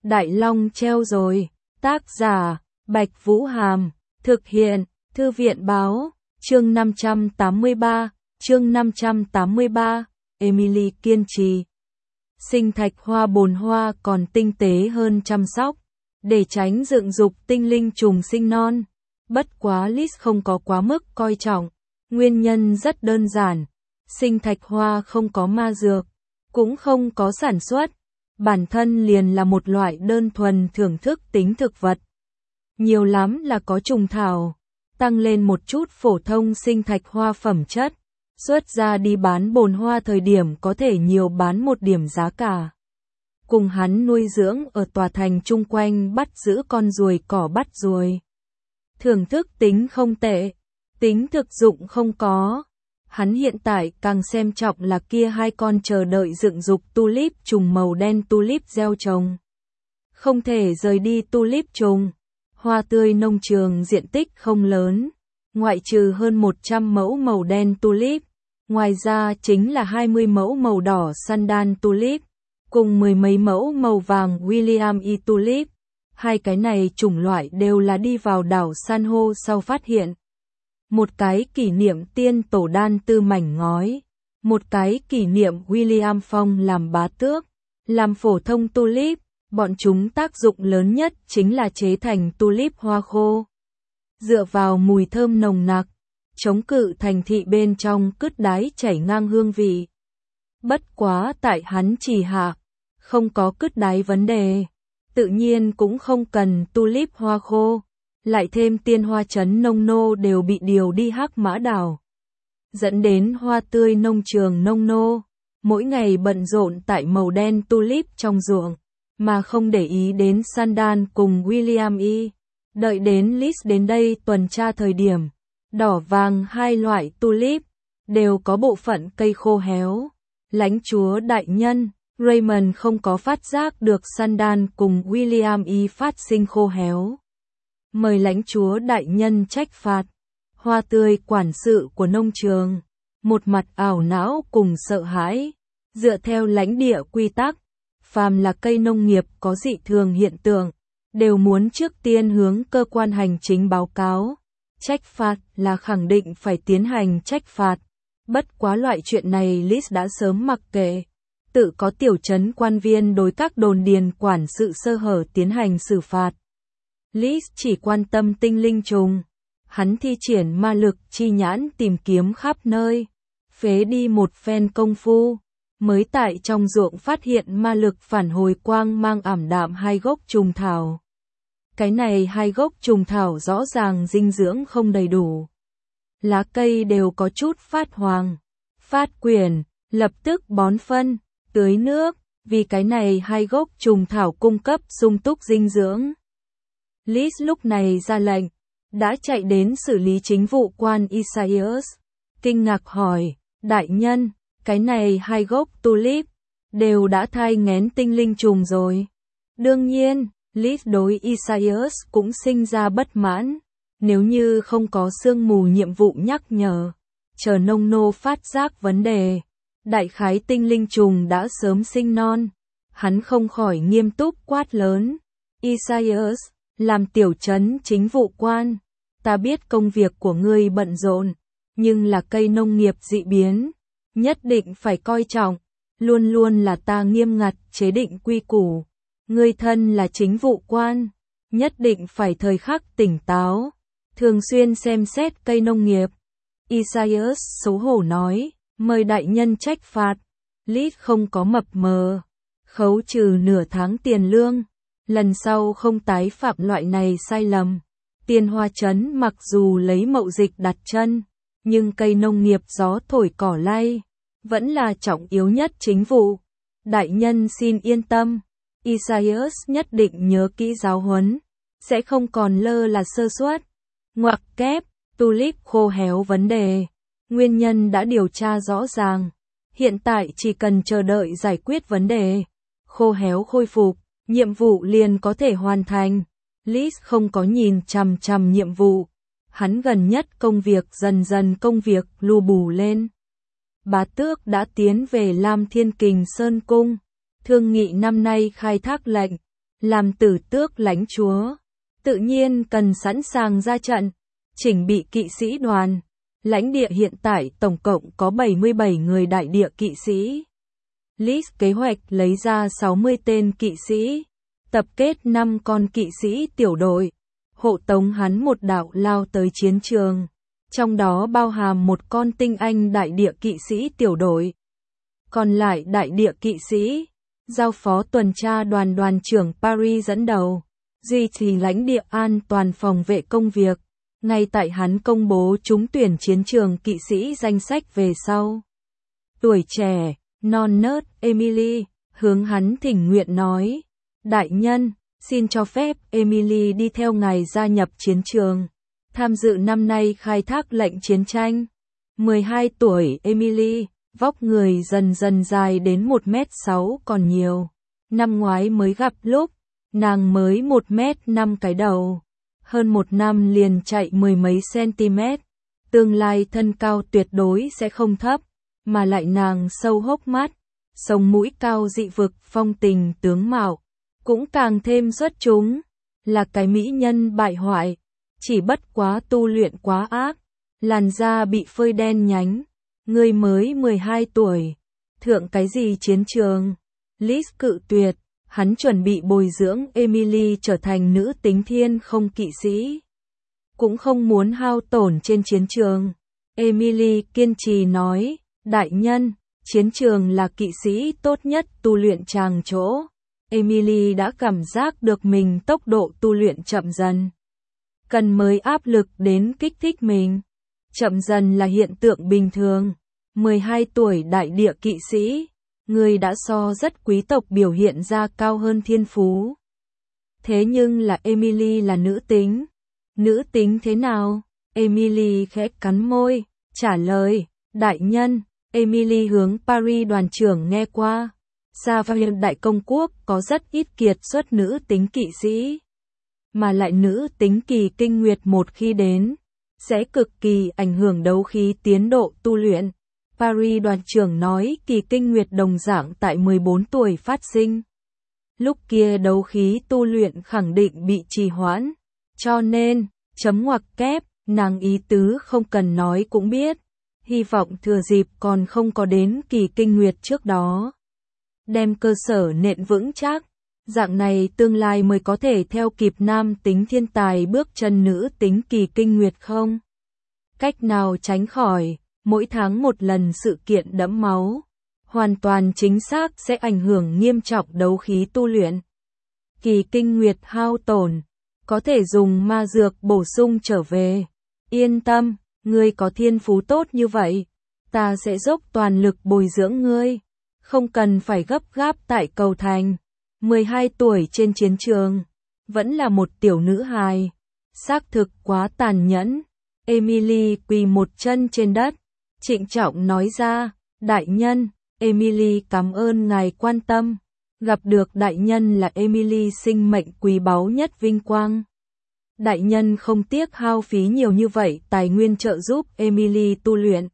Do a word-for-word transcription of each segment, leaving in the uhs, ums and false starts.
Đại Long treo rồi. Tác giả, Bạch Vũ Hàm. Thực hiện, Thư viện Báo. Chương năm trăm tám mươi ba. Chương năm trăm tám mươi ba. Emily kiên trì. Sinh thạch hoa bồn hoa còn tinh tế hơn chăm sóc, để tránh dựng dục tinh linh trùng sinh non. Bất quá Liz không có quá mức coi trọng. Nguyên nhân rất đơn giản. Sinh thạch hoa không có ma dược, cũng không có sản xuất. Bản thân liền là một loại đơn thuần thưởng thức tính thực vật. Nhiều lắm là có trùng thảo, tăng lên một chút phổ thông sinh thạch hoa phẩm chất. Xuất ra đi bán bồn hoa thời điểm có thể nhiều bán một điểm giá cả. Cùng hắn nuôi dưỡng ở tòa thành chung quanh bắt giữ con ruồi cỏ bắt ruồi. Thưởng thức tính không tệ, tính thực dụng không có. Hắn hiện tại càng xem trọng là kia hai con chờ đợi dựng dục tulip trùng màu đen tulip gieo trồng. Không thể rời đi tulip trùng. Hoa tươi nông trường diện tích không lớn, ngoại trừ hơn một trăm mẫu màu đen tulip. Ngoài ra chính là hai mươi mẫu màu đỏ Sandan tulip, cùng mười mấy mẫu màu vàng William E tulip. Hai cái này chủng loại đều là đi vào đảo san hô sau phát hiện. Một cái kỷ niệm tiên tổ đan tư mảnh ngói, một cái kỷ niệm William Phong làm bá tước, làm phổ thông tulip. Bọn chúng tác dụng lớn nhất chính là chế thành tulip hoa khô. Dựa vào mùi thơm nồng nặc, chống cự thành thị bên trong cứt đái chảy ngang hương vị. Bất quá tại hắn chỉ hạ, không có cứt đái vấn đề, tự nhiên cũng không cần tulip hoa khô, lại thêm tiên hoa trấn nông nô đều bị điều đi Hắc Mã đảo. Dẫn đến hoa tươi nông trường nông nô, mỗi ngày bận rộn tại màu đen tulip trong ruộng, mà không để ý đến Sandan cùng William E. Đợi đến Liz đến đây tuần tra thời điểm, đỏ vàng hai loại tulip đều có bộ phận cây khô héo. Lãnh chúa đại nhân Raymond không có phát giác được Sandan cùng William E. phát sinh khô héo. Mời lãnh chúa đại nhân trách phạt. Hoa tươi quản sự của nông trường, một mặt ảo não cùng sợ hãi. Dựa theo lãnh địa quy tắc, phàm là cây nông nghiệp có dị thường hiện tượng, đều muốn trước tiên hướng cơ quan hành chính báo cáo. Trách phạt là khẳng định phải tiến hành trách phạt. Bất quá loại chuyện này Liz đã sớm mặc kệ. Tự có tiểu trấn quan viên đối các đồn điền quản sự sơ hở tiến hành xử phạt. Liz chỉ quan tâm tinh linh trùng. Hắn thi triển ma lực chi nhãn tìm kiếm khắp nơi. Phế đi một phen công phu, mới tại trong ruộng phát hiện ma lực phản hồi quang mang ảm đạm hai gốc trùng thảo. Cái này hai gốc trùng thảo rõ ràng dinh dưỡng không đầy đủ. Lá cây đều có chút phát hoàng, phát quyển, lập tức bón phân, tưới nước, vì cái này hai gốc trùng thảo cung cấp sung túc dinh dưỡng. Liz lúc này ra lệnh, đã chạy đến xử lý chính vụ quan Isaias, kinh ngạc hỏi, đại nhân, cái này hai gốc tulip, đều đã thai nghén tinh linh trùng rồi. Đương nhiên, Liz đối Isaias cũng sinh ra bất mãn, nếu như không có sương mù nhiệm vụ nhắc nhở, chờ nông nô phát giác vấn đề, đại khái tinh linh trùng đã sớm sinh non. Hắn không khỏi nghiêm túc quát lớn, Isaias, làm tiểu trấn chính vụ quan, ta biết công việc của ngươi bận rộn, nhưng là cây nông nghiệp dị biến, nhất định phải coi trọng, luôn luôn là ta nghiêm ngặt chế định quy củ. Ngươi thân là chính vụ quan, nhất định phải thời khắc tỉnh táo, thường xuyên xem xét cây nông nghiệp. Isaias xấu hổ nói, mời đại nhân trách phạt. Liz không có mập mờ, khấu trừ nửa tháng tiền lương, lần sau không tái phạm loại này sai lầm. Tiên hoa trấn mặc dù lấy mậu dịch đặt chân, nhưng cây nông nghiệp gió thổi cỏ lay, vẫn là trọng yếu nhất chính vụ. Đại nhân xin yên tâm. Isaias nhất định nhớ kỹ giáo huấn, sẽ không còn lơ là sơ suất. Ngoặc kép, tulip khô héo vấn đề, nguyên nhân đã điều tra rõ ràng, hiện tại chỉ cần chờ đợi giải quyết vấn đề, khô héo khôi phục, nhiệm vụ liền có thể hoàn thành. Liz không có nhìn chằm chằm nhiệm vụ, hắn gần nhất công việc dần dần công việc lu bù lên. Bá tước đã tiến về Lam Thiên Kình Sơn Cung. Thương nghị năm nay khai thác lệnh, làm tử tước lãnh chúa, tự nhiên cần sẵn sàng ra trận, chỉnh bị kỵ sĩ đoàn. Lãnh địa hiện tại tổng cộng có bảy mươi bảy người đại địa kỵ sĩ. Lis kế hoạch lấy ra sáu mươi tên kỵ sĩ, tập kết năm con kỵ sĩ tiểu đội, hộ tống hắn một đạo lao tới chiến trường, trong đó bao hàm một con tinh anh đại địa kỵ sĩ tiểu đội. Còn lại đại địa kỵ sĩ, giao phó tuần tra đoàn đoàn trưởng Paris dẫn đầu, duy trì lãnh địa an toàn phòng vệ công việc. Ngay tại hắn công bố trúng tuyển chiến trường kỵ sĩ danh sách về sau. Tuổi trẻ, non nớt Emily, hướng hắn thỉnh nguyện nói, đại nhân, xin cho phép Emily đi theo ngài gia nhập chiến trường, tham dự năm nay khai thác lệnh chiến tranh. mười hai tuổi Emily, vóc người dần dần dài đến một mét sáu còn nhiều. Năm ngoái mới gặp lúc, nàng mới một mét năm cái đầu. Hơn một năm liền chạy mười mấy cm, tương lai thân cao tuyệt đối sẽ không thấp, mà lại nàng sâu hốc mắt, sống mũi cao dị vực phong tình tướng mạo, cũng càng thêm xuất chúng, là cái mỹ nhân bại hoại, chỉ bất quá tu luyện quá ác, làn da bị phơi đen nhánh, người mới mười hai tuổi, thượng cái gì chiến trường, Lis cự tuyệt. Hắn chuẩn bị bồi dưỡng Emily trở thành nữ tính thiên không kỵ sĩ. Cũng không muốn hao tổn trên chiến trường. Emily kiên trì nói, đại nhân, chiến trường là kỵ sĩ tốt nhất tu luyện tràng chỗ. Emily đã cảm giác được mình tốc độ tu luyện chậm dần. Cần mới áp lực đến kích thích mình. Chậm dần là hiện tượng bình thường. mười hai tuổi đại địa kỵ sĩ. Người đã so rất quý tộc biểu hiện ra cao hơn thiên phú. Thế nhưng là Emily là nữ tính. Nữ tính thế nào? Emily khẽ cắn môi, trả lời, đại nhân, Emily hướng Paris đoàn trưởng nghe qua. Savia đại công quốc có rất ít kiệt xuất nữ tính kỵ sĩ. Mà lại nữ tính kỳ kinh nguyệt một khi đến, sẽ cực kỳ ảnh hưởng đấu khí tiến độ tu luyện. Paris đoàn trưởng nói kỳ kinh nguyệt đồng dạng tại mười bốn tuổi phát sinh. Lúc kia đấu khí tu luyện khẳng định bị trì hoãn. Cho nên, chấm ngoặc kép, nàng ý tứ không cần nói cũng biết. Hy vọng thừa dịp còn không có đến kỳ kinh nguyệt trước đó. Đem cơ sở nện vững chắc. Dạng này tương lai mới có thể theo kịp nam tính thiên tài bước chân nữ tính kỳ kinh nguyệt không? Cách nào tránh khỏi? Mỗi tháng một lần sự kiện đẫm máu, hoàn toàn chính xác sẽ ảnh hưởng nghiêm trọng đấu khí tu luyện. Kỳ kinh nguyệt hao tổn, có thể dùng ma dược bổ sung trở về. Yên tâm, ngươi có thiên phú tốt như vậy, ta sẽ dốc toàn lực bồi dưỡng ngươi, không cần phải gấp gáp tại cầu thành. mười hai tuổi trên chiến trường, vẫn là một tiểu nữ hài, xác thực quá tàn nhẫn. Emily quỳ một chân trên đất. Trịnh trọng nói ra, đại nhân, Emily cảm ơn ngài quan tâm. Gặp được đại nhân là Emily sinh mệnh quý báu nhất vinh quang. Đại nhân không tiếc hao phí nhiều như vậy tài nguyên trợ giúp Emily tu luyện.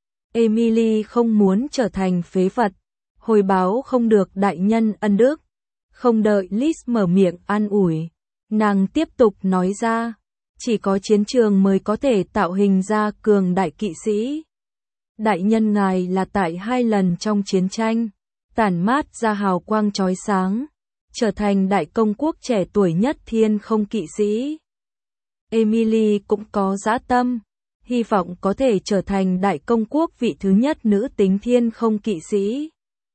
Emily không muốn trở thành phế vật, hồi báo không được đại nhân ân đức. Không đợi Lis mở miệng an ủi, nàng tiếp tục nói ra, chỉ có chiến trường mới có thể tạo hình ra cường đại kỵ sĩ. Đại nhân ngài là tại hai lần trong chiến tranh, tản mát ra hào quang chói sáng, trở thành đại công quốc trẻ tuổi nhất thiên không kỵ sĩ. Emily cũng có dã tâm, hy vọng có thể trở thành đại công quốc vị thứ nhất nữ tính thiên không kỵ sĩ.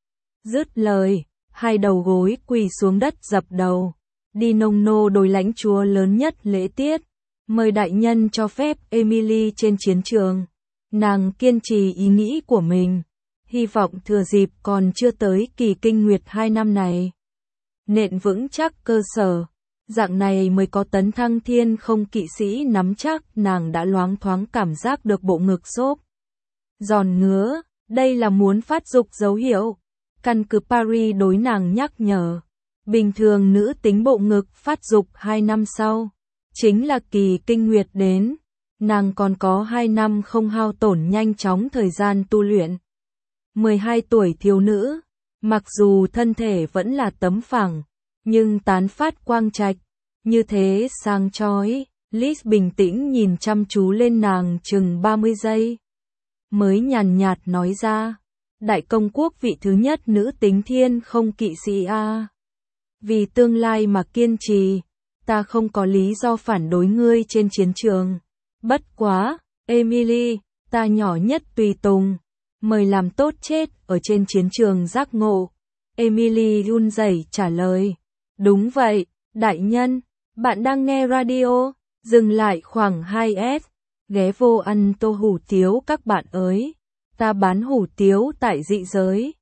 Dứt lời, hai đầu gối quỳ xuống đất dập đầu, đi nông nô đối lãnh chúa lớn nhất lễ tiết, mời đại nhân cho phép Emily trên chiến trường. Nàng kiên trì ý nghĩ của mình, hy vọng thừa dịp còn chưa tới kỳ kinh nguyệt hai năm này. Nện vững chắc cơ sở, dạng này mới có tấn thăng thiên không kỵ sĩ nắm chắc. Nàng đã loáng thoáng cảm giác được bộ ngực xốp giòn ngứa, đây là muốn phát dục dấu hiệu. Căn cứ Paris đối nàng nhắc nhở, bình thường nữ tính bộ ngực phát dục hai năm sau, chính là kỳ kinh nguyệt đến. Nàng còn có hai năm không hao tổn nhanh chóng thời gian tu luyện. mười hai tuổi thiếu nữ, mặc dù thân thể vẫn là tấm phẳng, nhưng tán phát quang trạch, như thế sáng chói. Liz bình tĩnh nhìn chăm chú lên nàng chừng ba mươi giây. Mới nhàn nhạt nói ra, đại công quốc vị thứ nhất nữ tính thiên không kỵ sĩ a. Vì tương lai mà kiên trì, ta không có lý do phản đối ngươi trên chiến trường. Bất quá, Emily, ta nhỏ nhất tùy tùng, mời làm tốt chết ở trên chiến trường giác ngộ. Emily run rẩy trả lời, đúng vậy, đại nhân, bạn đang nghe radio, dừng lại khoảng hai phút, ghé vô ăn tô hủ tiếu các bạn ơi, ta bán hủ tiếu tại dị giới.